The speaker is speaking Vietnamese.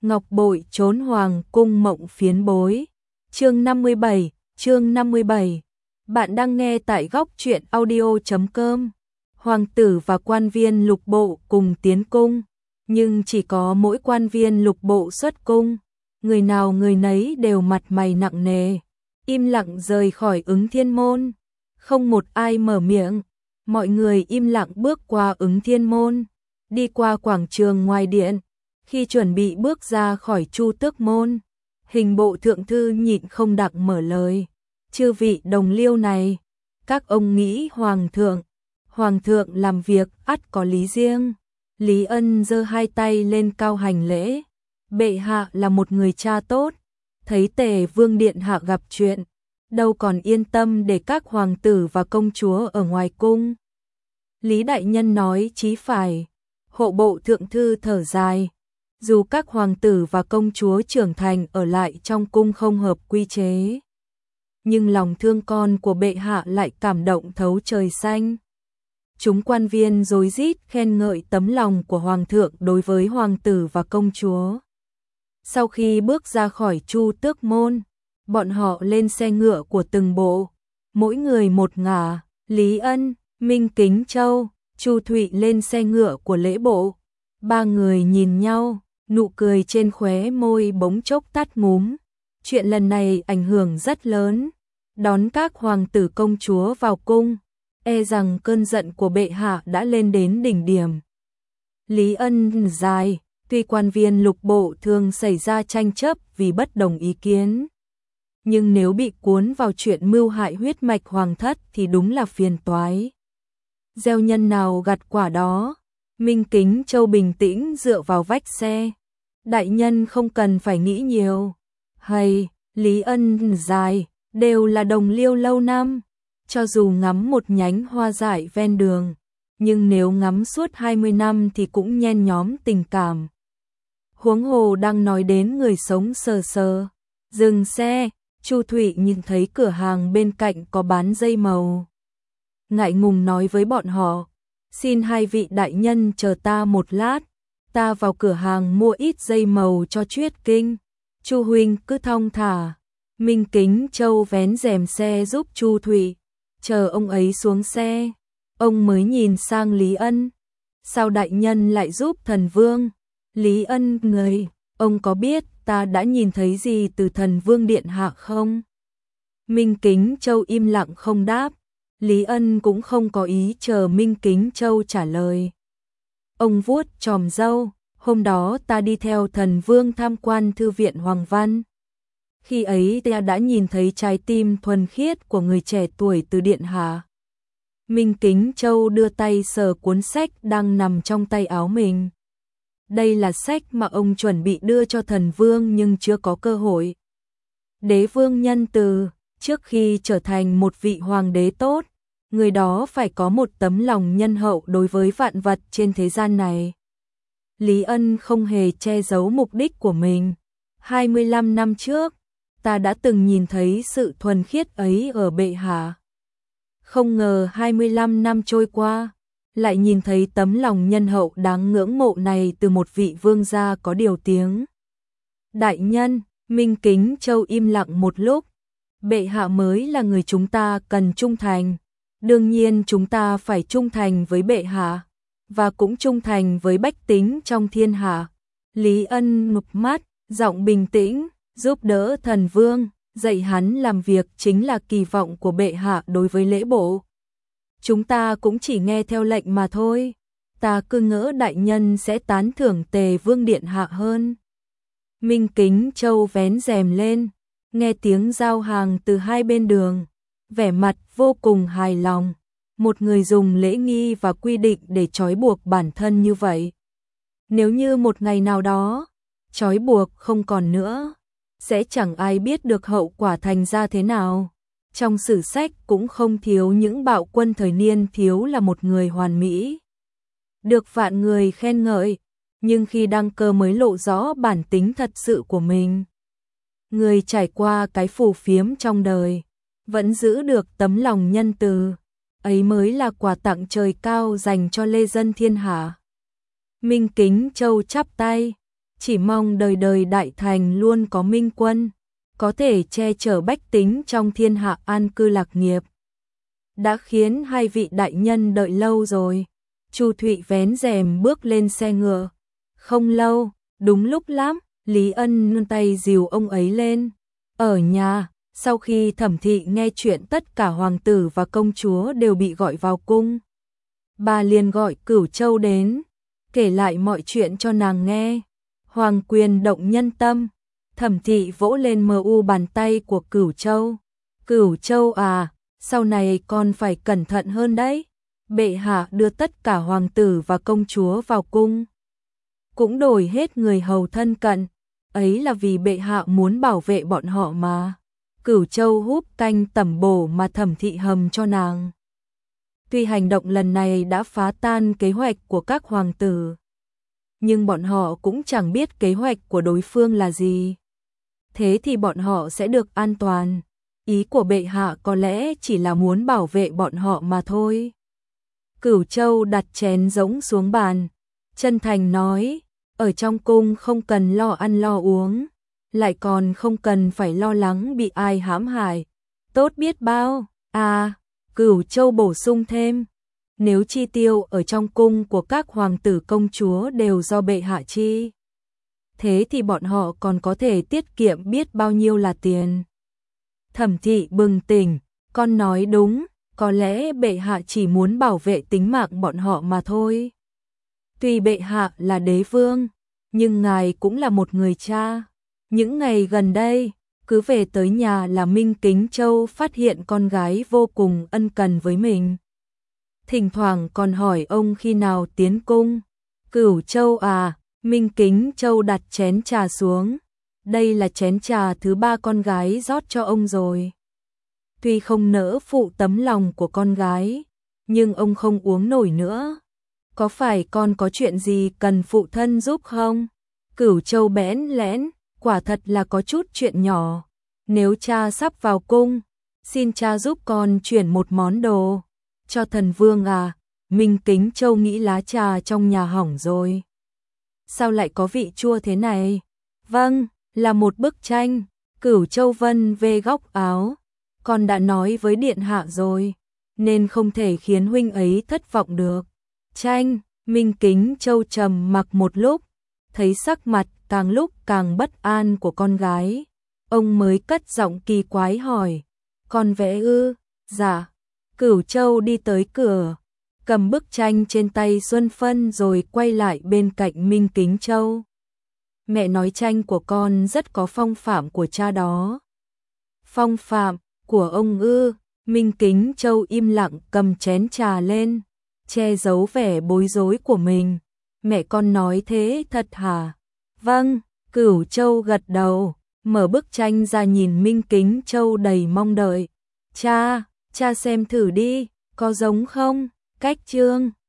Ngọc bội trốn hoàng cung mộng phiến bối. Chương 57. Bạn đang nghe tại góc truyện audio.com. Hoàng tử và quan viên lục bộ cùng tiến cung, nhưng chỉ có mỗi quan viên lục bộ xuất cung, người nào người nấy đều mặt mày nặng nề, im lặng rời khỏi Ứng Thiên môn, không một ai mở miệng. Mọi người im lặng bước qua Ứng Thiên môn, đi qua quảng trường ngoài điện. Khi chuẩn bị bước ra khỏi Chu Tước môn, Hình bộ thượng thư nhịn không đặng mở lời. Chư vị đồng liêu này, các ông nghĩ Hoàng thượng làm việc ắt có lý riêng. Lý Ân giơ hai tay lên cao hành lễ. Bệ hạ là một người cha tốt, thấy Tề Vương điện hạ gặp chuyện, đâu còn yên tâm để các hoàng tử và công chúa ở ngoài cung. Lý đại nhân nói chí phải. Hộ bộ thượng thư thở dài. Dù các hoàng tử và công chúa trưởng thành ở lại trong cung không hợp quy chế, nhưng lòng thương con của bệ hạ lại cảm động thấu trời xanh. Chúng quan viên rối rít khen ngợi tấm lòng của hoàng thượng đối với hoàng tử và công chúa. Sau khi bước ra khỏi Chu Tước môn, bọn họ lên xe ngựa của từng bộ, mỗi người một ngả. Lý Ân, Minh Kính Châu, Chu Thụy lên xe ngựa của lễ bộ. Ba người nhìn nhau, nụ cười trên khóe môi bỗng chốc tắt ngúm. Chuyện lần này ảnh hưởng rất lớn, đón các hoàng tử công chúa vào cung, e rằng cơn giận của bệ hạ đã lên đến đỉnh điểm. Lý Ân dài, tuy quan viên lục bộ thường xảy ra tranh chấp vì bất đồng ý kiến, nhưng nếu bị cuốn vào chuyện mưu hại huyết mạch hoàng thất thì đúng là phiền toái. Gieo nhân nào gặt quả đó. Minh Kính Châu bình tĩnh dựa vào vách xe. Đại nhân không cần phải nghĩ nhiều. Hay, Lý Ân dài, đều là đồng liêu lâu năm. Cho dù ngắm một nhánh hoa dại ven đường, nhưng nếu ngắm suốt 20 năm thì cũng nhen nhóm tình cảm. Huống hồ đang nói đến người sống sờ sờ. Dừng xe, Chu Thụy nhìn thấy cửa hàng bên cạnh có bán dây màu. Ngại ngùng nói với bọn họ, xin hai vị đại nhân chờ ta một lát, ta vào cửa hàng mua ít dây màu cho Chuyết Kinh. Chu huynh cứ thong thả. Minh Kính Châu vén rèm xe giúp Chu Thụy, chờ ông ấy xuống xe, ông mới nhìn sang Lý Ân. Sao đại nhân lại giúp thần vương? Lý Ân người, ông có biết ta đã nhìn thấy gì từ thần vương điện hạ không? Minh Kính Châu im lặng không đáp. Lý Ân cũng không có ý chờ Minh Kính Châu trả lời. Ông vuốt chòm râu, hôm đó ta đi theo thần vương tham quan thư viện Hoàng Văn. Khi ấy ta đã nhìn thấy trái tim thuần khiết của người trẻ tuổi từ điện hạ. Minh Kính Châu đưa tay sờ cuốn sách đang nằm trong tay áo mình. Đây là sách mà ông chuẩn bị đưa cho thần vương nhưng chưa có cơ hội. Đế vương nhân từ, trước khi trở thành một vị hoàng đế tốt, người đó phải có một tấm lòng nhân hậu đối với vạn vật trên thế gian này. Lý Ân không hề che giấu mục đích của mình. 25 năm trước, ta đã từng nhìn thấy sự thuần khiết ấy ở bệ hạ. Không ngờ 25 năm trôi qua, lại nhìn thấy tấm lòng nhân hậu đáng ngưỡng mộ này từ một vị vương gia có điều tiếng. Đại nhân, Minh Kính Châu im lặng một lúc. Bệ hạ mới là người chúng ta cần trung thành. Đương nhiên chúng ta phải trung thành với bệ hạ, và cũng trung thành với bách tính trong thiên hạ. Lý Ân ngụp mắt, giọng bình tĩnh, giúp đỡ thần vương, dạy hắn làm việc chính là kỳ vọng của bệ hạ đối với lễ bộ. Chúng ta cũng chỉ nghe theo lệnh mà thôi. Ta cứ ngỡ đại nhân sẽ tán thưởng Tề Vương điện hạ hơn. Minh Kính Châu vén rèm lên, nghe tiếng giao hàng từ hai bên đường, vẻ mặt vô cùng hài lòng. Một người dùng lễ nghi và quy định để trói buộc bản thân như vậy. Nếu như một ngày nào đó, trói buộc không còn nữa, sẽ chẳng ai biết được hậu quả thành ra thế nào. Trong sử sách cũng không thiếu những bạo quân thời niên thiếu là một người hoàn mỹ, được vạn người khen ngợi, nhưng khi đăng cơ mới lộ rõ bản tính thật sự của mình. Người trải qua cái phù phiếm trong đời, vẫn giữ được tấm lòng nhân từ, ấy mới là quà tặng trời cao dành cho lê dân thiên hạ. Minh Kính Châu chắp tay, chỉ mong đời đời đại thành luôn có minh quân, có thể che chở bách tính trong thiên hạ an cư lạc nghiệp. Đã khiến hai vị đại nhân đợi lâu rồi. Chu Thụy vén rèm bước lên xe ngựa. Không lâu, đúng lúc lắm, Lý Ân nâng tay dìu ông ấy lên. Ở nhà, sau khi Thẩm thị nghe chuyện tất cả hoàng tử và công chúa đều bị gọi vào cung, bà liền gọi Cửu Châu đến, kể lại mọi chuyện cho nàng nghe. Hoàng quyền động nhân tâm. Thẩm thị vỗ lên bàn tay của Cửu Châu. Cửu Châu à, sau này con phải cẩn thận hơn đấy. Bệ hạ đưa tất cả hoàng tử và công chúa vào cung, cũng đổi hết người hầu thân cận, ấy là vì bệ hạ muốn bảo vệ bọn họ mà. Cửu Châu húp canh tẩm bổ mà Thẩm thị hầm cho nàng. Tuy hành động lần này đã phá tan kế hoạch của các hoàng tử, nhưng bọn họ cũng chẳng biết kế hoạch của đối phương là gì. Thế thì bọn họ sẽ được an toàn. Ý của bệ hạ có lẽ chỉ là muốn bảo vệ bọn họ mà thôi. Cửu Châu đặt chén rỗng xuống bàn, chân thành nói, ở trong cung không cần lo ăn lo uống, lại còn không cần phải lo lắng bị ai hãm hại. Tốt biết bao. À, Cửu Châu bổ sung thêm, nếu chi tiêu ở trong cung của các hoàng tử công chúa đều do bệ hạ chi, thế thì bọn họ còn có thể tiết kiệm biết bao nhiêu là tiền. Thẩm thị bừng tỉnh, con nói đúng, có lẽ bệ hạ chỉ muốn bảo vệ tính mạng bọn họ mà thôi. Tuy bệ hạ là đế vương, nhưng ngài cũng là một người cha. Những ngày gần đây, cứ về tới nhà là Minh Kính Châu phát hiện con gái vô cùng ân cần với mình. Thỉnh thoảng còn hỏi ông khi nào tiến cung. Cửu Châu à, Minh Kính Châu đặt chén trà xuống. Đây là chén trà thứ 3 con gái rót cho ông rồi. Tuy không nỡ phụ tấm lòng của con gái, nhưng ông không uống nổi nữa. Có phải con có chuyện gì cần phụ thân giúp không? Cửu Châu bẽn lẽn, quả thật là có chút chuyện nhỏ. Nếu cha sắp vào cung, xin cha giúp con chuyển một món đồ cho thần vương à. Minh Kính Châu nghĩ lá trà trong nhà hỏng rồi. Sao lại có vị chua thế này? Vâng, là một bức tranh. Cửu Châu vân về góc áo. Con đã nói với điện hạ rồi, nên không thể khiến huynh ấy thất vọng được. Tranh. Minh Kính Châu trầm mặc một lúc, thấy sắc mặt càng lúc càng bất an của con gái, ông mới cất giọng kỳ quái hỏi, con vẽ ư? Dạ. Cửu Châu đi tới cửa, cầm bức tranh trên tay Xuân Phân rồi quay lại bên cạnh Minh Kính Châu. Mẹ nói tranh của con rất có phong phạm của cha đó. Phong phạm của ông ư? Minh Kính Châu im lặng cầm chén trà lên, che giấu vẻ bối rối của mình. Mẹ con nói thế thật hả? Vâng. Cửu Châu gật đầu, mở bức tranh ra nhìn Minh Kính Châu đầy mong đợi. Cha xem thử đi, có giống không? Cách chương